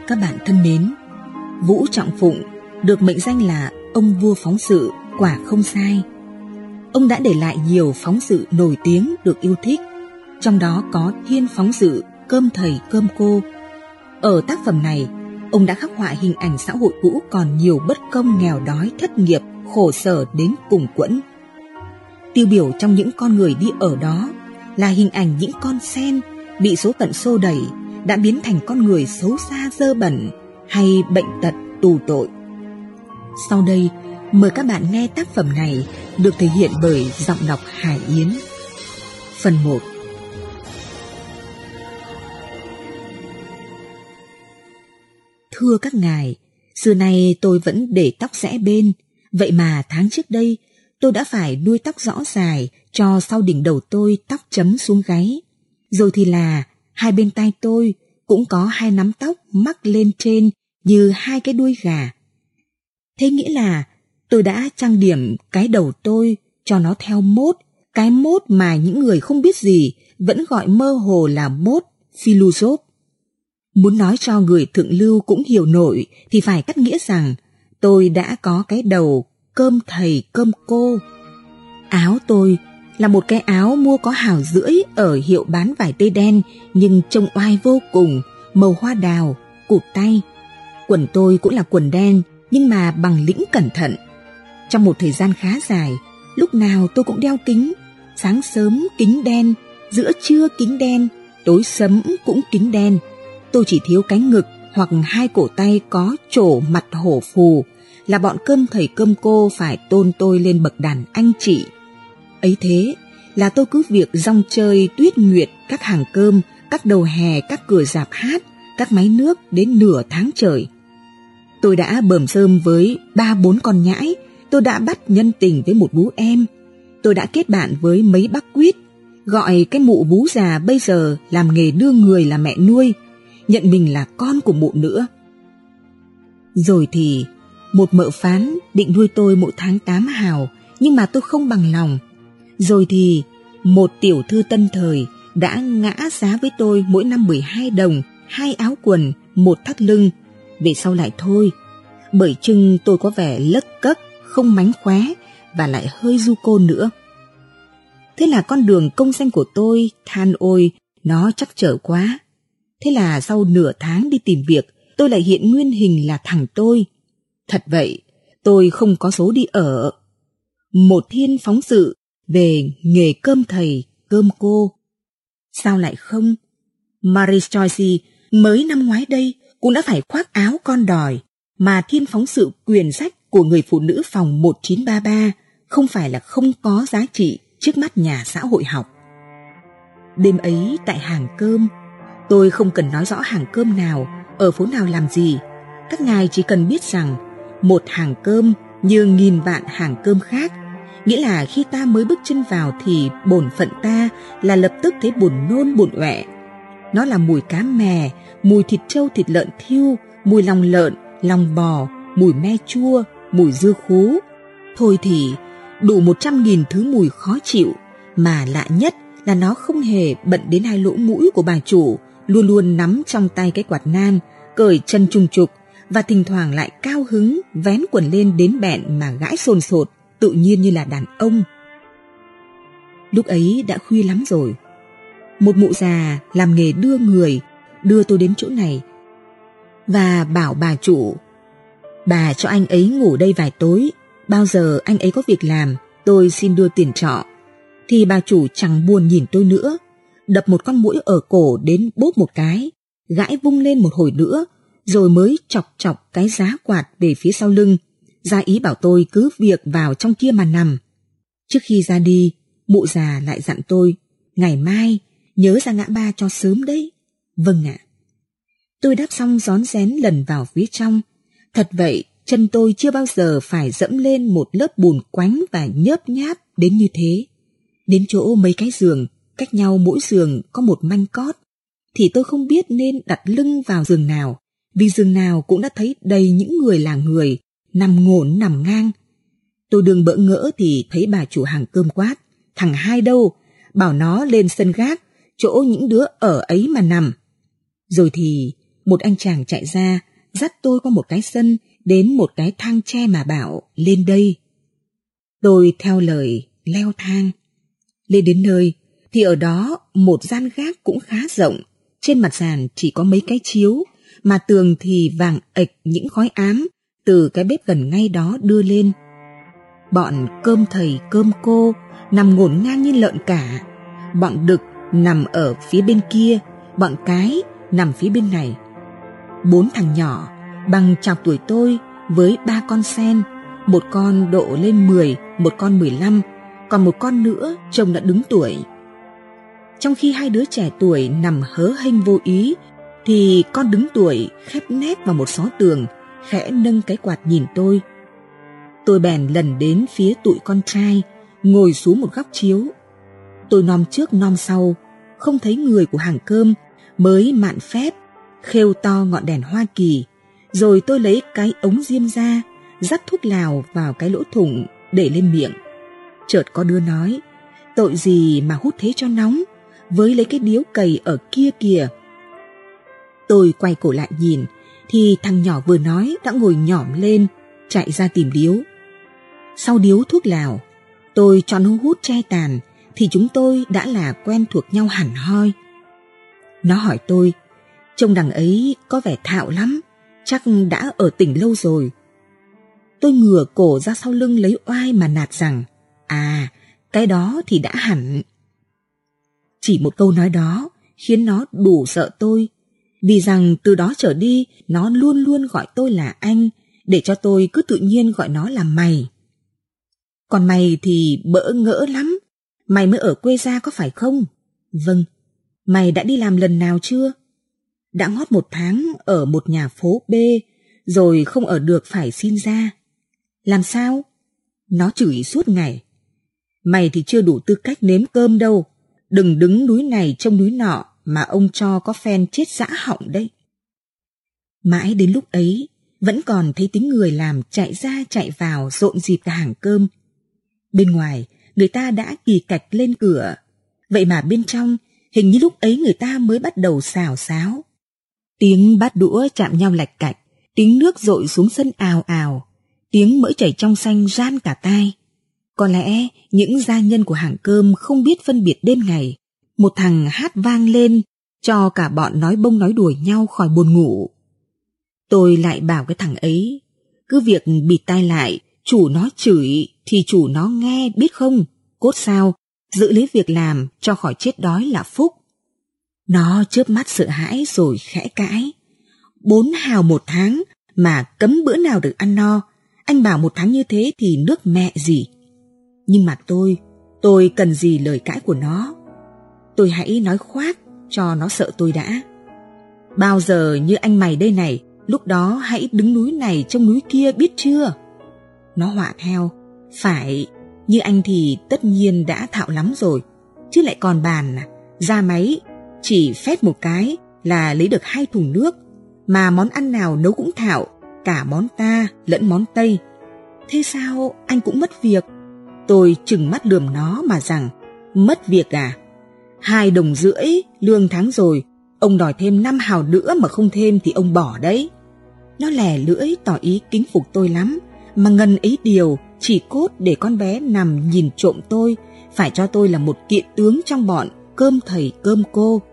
Các bạn thân mến, Vũ Trọng Phụng được mệnh danh là ông vua phóng sự, quả không sai. Ông đã để lại nhiều phóng sự nổi tiếng được yêu thích, trong đó có Thiên phóng sự Cơm thầy cơm cô. Ở tác phẩm này, ông đã khắc họa hình ảnh xã hội cũ còn nhiều bất công, nghèo đói, thất nghiệp, khổ sở đến cùng quẫn. Tiêu biểu trong những con người đi ở đó là hình ảnh những con sen bị số phận xô đẩy đã biến thành con người xấu xa dơ bẩn hay bệnh tật tù tội. Sau đây, mời các bạn nghe tác phẩm này được thể hiện bởi giọng đọc Hải Yến. Phần 1. Thưa các ngài, xưa nay tôi vẫn để tóc rẽ bên, vậy mà tháng trước đây tôi đã phải nuôi tóc rõ dài cho sau đỉnh đầu tôi tóc chấm xuống gáy. Rồi thì là hai bên tai tôi cũng có hai nắm tóc mắc lên trên như hai cái đuôi gà. Thế nghĩa là tôi đã trang điểm cái đầu tôi cho nó theo mốt, cái mốt mà những người không biết gì vẫn gọi mơ hồ là mốt philosophe. Muốn nói cho người thượng lưu cũng hiểu nổi thì phải cắt nghĩa rằng tôi đã có cái đầu cơm thầy cơm cô. Áo tôi là một cái áo mua có hào rưỡi ở hiệu bán vải tây đen nhưng trông oai vô cùng, màu hoa đào, cụt tay. Quần tôi cũng là quần đen nhưng mà bằng lĩnh cẩn thận. Trong một thời gian khá dài, lúc nào tôi cũng đeo kính, sáng sớm kính đen, giữa trưa kính đen, tối sẫm cũng kính đen. Tôi chỉ thiếu cái ngực hoặc hai cổ tay có trổ mặt hổ phù là bọn cơm thầy cơm cô phải tôn tôi lên bậc đàn anh chị. Ấy thế là tôi cứ việc rong chơi tuyết nguyệt các hàng cơm, các đầu hè, các cửa rạp hát, các máy nước đến nửa tháng trời. Tôi đã bờm rơm với 3-4 con nhãi, tôi đã bắt nhân tình với một bú em, tôi đã kết bạn với mấy bác quýt, gọi cái mụ bú già bây giờ làm nghề đưa người là mẹ nuôi, nhận mình là con của mụ nữa. Rồi thì một mợ phán định nuôi tôi mỗi tháng 8 hào, nhưng mà tôi không bằng lòng. Rồi thì một tiểu thư tân thời đã ngã giá với tôi mỗi năm 12 đồng, 2 áo quần, 1 thắt lưng. Về sau lại thôi, bởi chừng tôi có vẻ lấc cấc, không mánh khóe và lại hơi du côn nữa. Thế là con đường công danh của tôi, than ôi, nó trắc trở quá. Thế là sau nửa tháng đi tìm việc, tôi lại hiện nguyên hình là thằng tôi. Thật vậy, tôi không có số đi ở. Một thiên phóng sự về nghề cơm thầy, cơm cô. Sao lại không? Marie Joyce mới năm ngoái đây cũng đã phải khoác áo con đòi, mà thiên phóng sự quyển sách của người phụ nữ phòng 1933 không phải là không có giá trị trước mắt nhà xã hội học. Đêm ấy tại hàng cơm, tôi không cần nói rõ hàng cơm nào, ở phố nào làm gì. Các ngài chỉ cần biết rằng một hàng cơm như nghìn vạn hàng cơm khác, nghĩa là khi ta mới bước chân vào thì bổn phận ta là lập tức thấy buồn nôn buồn ọe. Nó là mùi cá mè, mùi thịt trâu thịt lợn thiêu, mùi lòng lợn, lòng bò, mùi me chua, mùi dưa khú. Thôi thì đủ 100.000 thứ mùi khó chịu, mà lạ nhất là nó không hề bận đến hai lỗ mũi của bà chủ, luôn luôn nắm trong tay cái quạt nan, cởi chân trung trục và thỉnh thoảng lại cao hứng vén quần lên đến bẹn mà gãi sồn sột, tự nhiên như là đàn ông. Lúc ấy đã khuya lắm rồi. Một mụ già làm nghề đưa người đưa tôi đến chỗ này và bảo bà chủ: bà cho anh ấy ngủ đây vài tối, bao giờ anh ấy có việc làm tôi xin đưa tiền trọ. Thì bà chủ chẳng buồn nhìn tôi nữa, đập một con muỗi ở cổ đến bốp một cái, gãi vung lên một hồi nữa, rồi mới chọc chọc cái giá quạt về phía sau lưng, ra ý bảo tôi cứ việc vào trong kia mà nằm. Trước khi ra đi, mụ già lại dặn tôi: ngày mai nhớ ra ngã ba cho sớm đấy. Vâng ạ. Tôi đáp xong rón rén lần vào phía trong. Thật vậy, chân tôi chưa bao giờ phải dẫm lên một lớp bùn quánh và nhớp nháp đến như thế. Đến chỗ mấy cái giường, cách nhau mỗi giường có một manh cót, thì tôi không biết nên đặt lưng vào giường nào, vì giường nào cũng đã thấy đầy những người là người, nằm ngổn nằm ngang. Tôi đường bỡ ngỡ thì thấy bà chủ hàng cơm quát: thằng Hai đâu? Bảo nó lên sân gác, chỗ những đứa ở ấy mà nằm. Rồi thì một anh chàng chạy ra, dắt tôi qua một cái sân, đến một cái thang tre mà bảo lên đây. Tôi theo lời leo thang. Lên đến nơi thì ở đó một gian gác cũng khá rộng, trên mặt sàn chỉ có mấy cái chiếu, mà tường thì vàng ệch những khói ám từ cái bếp gần ngay đó đưa lên. Bọn cơm thầy cơm cô nằm ngổn ngang như lợn cả, bọn đực nằm ở phía bên kia, bọn cái nằm phía bên này. 4 thằng nhỏ bằng chọc tuổi tôi với 3 con sen, một con độ lên 10, một con 15, còn một con nữa trông đã đứng tuổi. Trong khi 2 đứa trẻ tuổi nằm hớ hênh vô ý, thì con đứng tuổi khép nép vào một xó tường, khẽ nâng cái quạt nhìn tôi. Tôi bèn lần đến phía tụi con trai, ngồi xuống một góc chiếu. Tôi nom trước nom sau, không thấy người của hàng cơm, mới mạn phép khêu to ngọn đèn Hoa Kỳ, rồi tôi lấy cái ống diêm ra, dắt thuốc lào vào cái lỗ thủng để lên miệng. Chợt có đứa nói, tội gì mà hút thế cho nóng, với lấy cái điếu cày ở kia kìa. Tôi quay cổ lại nhìn, thì thằng nhỏ vừa nói đã ngồi nhỏm lên, chạy ra tìm điếu. Sau điếu thuốc lào, tôi cho nó hút che tàn, thì chúng tôi đã là quen thuộc nhau hẳn hoi. Nó hỏi tôi, trông đằng ấy có vẻ thạo lắm, chắc đã ở tỉnh lâu rồi. Tôi ngửa cổ ra sau lưng lấy oai mà nạt rằng, à, cái đó thì đã hẳn. Chỉ một câu nói đó khiến nó đủ sợ tôi, vì rằng từ đó trở đi nó luôn luôn gọi tôi là anh, để cho tôi cứ tự nhiên gọi nó là mày. Còn mày thì bỡ ngỡ lắm, mày mới ở quê ra có phải không? Vâng. Mày đã đi làm lần nào chưa? Đã ngót 1 tháng ở một nhà phố B, rồi không ở được phải xin ra. Làm sao? Nó chửi suốt ngày. Mày thì chưa đủ tư cách nếm cơm đâu, đừng đứng núi này trông núi nọ mà ông cho có phen chết dã họng đấy. Mãi đến lúc ấy, vẫn còn thấy tiếng người làm chạy ra chạy vào rộn rịp cả hàng cơm. Bên ngoài, người ta đã kỳ cạch lên cửa, vậy mà bên trong, hình như lúc ấy người ta mới bắt đầu xào xáo. Tiếng bát đũa chạm nhau lạch cạch, tiếng nước dội xuống sân ào ào, tiếng mỡ chảy trong xanh ran cả tai. Có lẽ những gia nhân của hàng cơm không biết phân biệt đêm ngày. Một thằng hát vang lên, cho cả bọn nói bông nói đùa nhau khỏi buồn ngủ. Tôi lại bảo cái thằng ấy, cứ việc bịt tai lại, chủ nó chửi thì chủ nó nghe biết không, cốt sao, giữ lấy việc làm cho khỏi chết đói là phúc. Nó chớp mắt sợ hãi rồi khẽ cãi. 4 hào 1 tháng mà cấm bữa nào được ăn no, anh bảo 1 tháng như thế thì nước mẹ gì. Nhưng mà tôi cần gì lời cãi của nó. Tôi hãy nói khoác cho nó sợ tôi đã. Bao giờ như anh mày đây này, lúc đó hãy đứng núi này trông núi kia biết chưa? Nó họa theo, phải, như anh thì tất nhiên đã thạo lắm rồi, chứ lại còn bàn ra máy, chỉ phét một cái là lấy được 2 thùng nước, mà món ăn nào nấu cũng thạo, cả món ta lẫn món Tây. Thế sao anh cũng mất việc? Tôi trừng mắt lườm nó mà rằng, mất việc à? 2,5 đồng lương tháng rồi, ông đòi thêm 5 hào nữa mà không thêm thì ông bỏ đấy. Nó lè lưỡi tỏ ý kính phục tôi lắm, mà ngần ấy điều chỉ cốt để con bé nằm nhìn trộm tôi, phải cho tôi là một kiện tướng trong bọn cơm thầy cơm cô.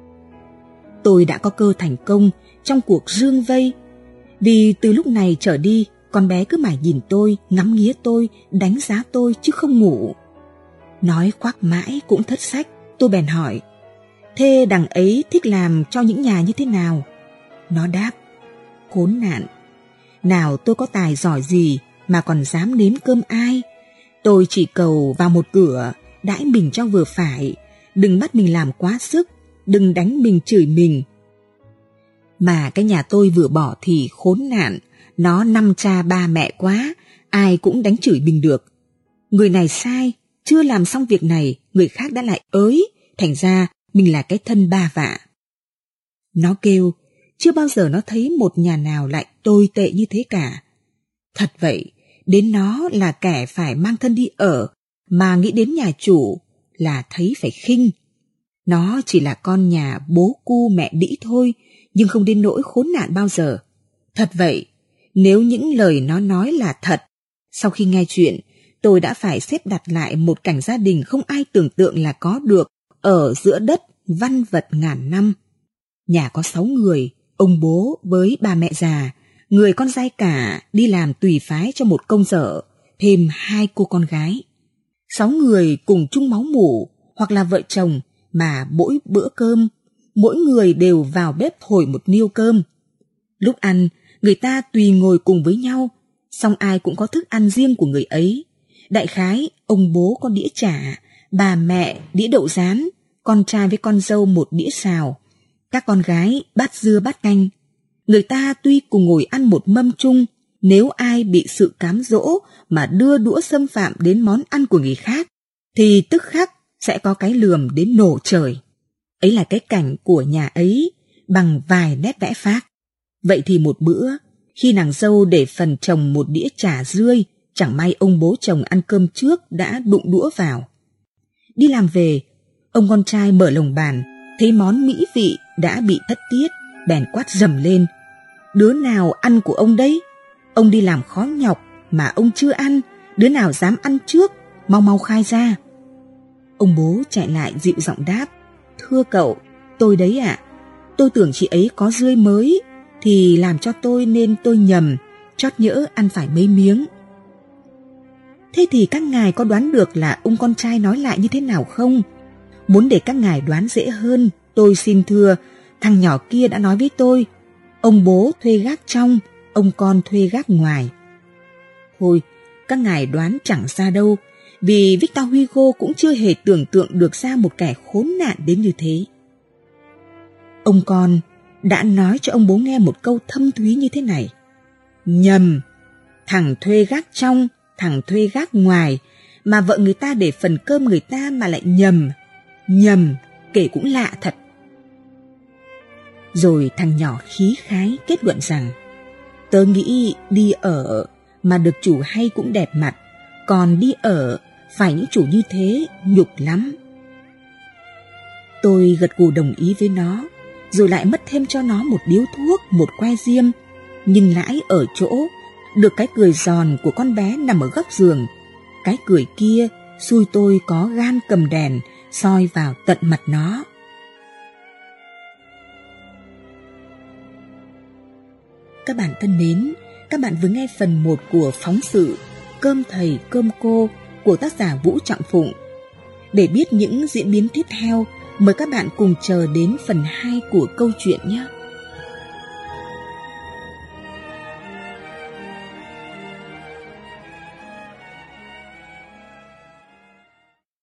Tôi đã có cơ thành công trong cuộc rương vây, vì từ lúc này trở đi, con bé cứ mải nhìn tôi, ngắm nghía tôi, đánh giá tôi chứ không ngủ. Nói khoác mãi cũng thất sách, tôi bèn hỏi, thế đằng ấy thích làm cho những nhà như thế nào? Nó đáp, khốn nạn, nào tôi có tài giỏi gì mà còn dám nếm cơm ai. Tôi chỉ cầu vào một cửa, đãi mình cho vừa phải, đừng bắt mình làm quá sức, đừng đánh mình chửi mình. Mà cái nhà tôi vừa bỏ thì khốn nạn, nó 5 cha 3 mẹ quá, ai cũng đánh chửi mình được. Người này sai, chưa làm xong việc này, người khác đã lại ới, thành ra mình là cái thân ba vạ. Nó kêu, chưa bao giờ nó thấy một nhà nào lại tồi tệ như thế cả. Thật vậy, đến nó là kẻ phải mang thân đi ở, mà nghĩ đến nhà chủ là thấy phải khinh. Nó chỉ là con nhà bố cu mẹ đĩ thôi, nhưng không đến nỗi khốn nạn bao giờ. Thật vậy, nếu những lời nó nói là thật, sau khi nghe chuyện, tôi đã phải xếp đặt lại một cảnh gia đình không ai tưởng tượng là có được ở giữa đất văn vật ngàn năm. Nhà có 6 người, ông bố với bà mẹ già, người con trai cả đi làm tùy phái cho một công dở, thêm 2 cô con gái. 6 người cùng chung máu mủ hoặc là vợ chồng mà mỗi bữa cơm, mỗi người đều vào bếp thổi một niêu cơm. Lúc ăn, người ta tùy ngồi cùng với nhau, song ai cũng có thức ăn riêng của người ấy. Đại khái, ông bố có đĩa chả, bà mẹ đĩa đậu rán, con trai với con dâu một đĩa xào, các con gái bát dưa bát canh. Người ta tuy cùng ngồi ăn một mâm chung, nếu ai bị sự cám dỗ mà đưa đũa xâm phạm đến món ăn của người khác, thì tức khắc sẽ có cái lườm đến nổ trời. Ấy là cái cảnh của nhà ấy bằng vài nét vẽ phác. Vậy thì một bữa, khi nàng dâu để phần chồng một đĩa chả rươi, chẳng may ông bố chồng ăn cơm trước đã đụng đũa vào. Đi làm về, ông con trai mở lồng bàn, thấy món mỹ vị đã bị thất tiết, bèn quát rầm lên: "Đứa nào ăn của ông đấy? Ông đi làm khó nhọc mà ông chưa ăn, đứa nào dám ăn trước, mau mau khai ra." Ông bố chạy lại dịu giọng đáp: "Thưa cậu, tôi đấy ạ. Tôi tưởng chị ấy có rươi mới thì làm cho tôi nên tôi nhầm, chót nhỡ ăn phải mấy miếng." Thế thì các ngài có đoán được là ông con trai nói lại như thế nào không? Muốn để các ngài đoán dễ hơn, tôi xin thưa, thằng nhỏ kia đã nói với tôi, ông bố thuê gác trong, ông con thuê gác ngoài. Thôi, các ngài đoán chẳng ra đâu, vì Victor Hugo cũng chưa hề tưởng tượng được ra một kẻ khốn nạn đến như thế. Ông con đã nói cho ông bố nghe một câu thâm thúy như thế này: "Nhầm, thằng thuê gác trong, thằng thuê gác ngoài, mà vợ người ta để phần cơm người ta mà lại nhầm. Nhầm, kể cũng lạ thật." Rồi thằng nhỏ khí khái kết luận rằng: "Tớ nghĩ đi ở mà được chủ hay cũng đẹp mặt, còn đi ở phải những chủ như thế nhục lắm." Tôi gật gù đồng ý với nó, rồi lại mất thêm cho nó một điếu thuốc, một que diêm, nhưng lãi ở chỗ được cái cười giòn của con bé nằm ở góc giường. Cái cười kia xui tôi có gan cầm đèn soi vào tận mặt nó. Các bạn thân mến, các bạn vừa nghe phần 1 của phóng sự Cơm thầy cơm cô của tác giả Vũ Trọng Phụng. Để biết những diễn biến tiếp theo, mời các bạn cùng chờ đến phần 2 của câu chuyện nhé.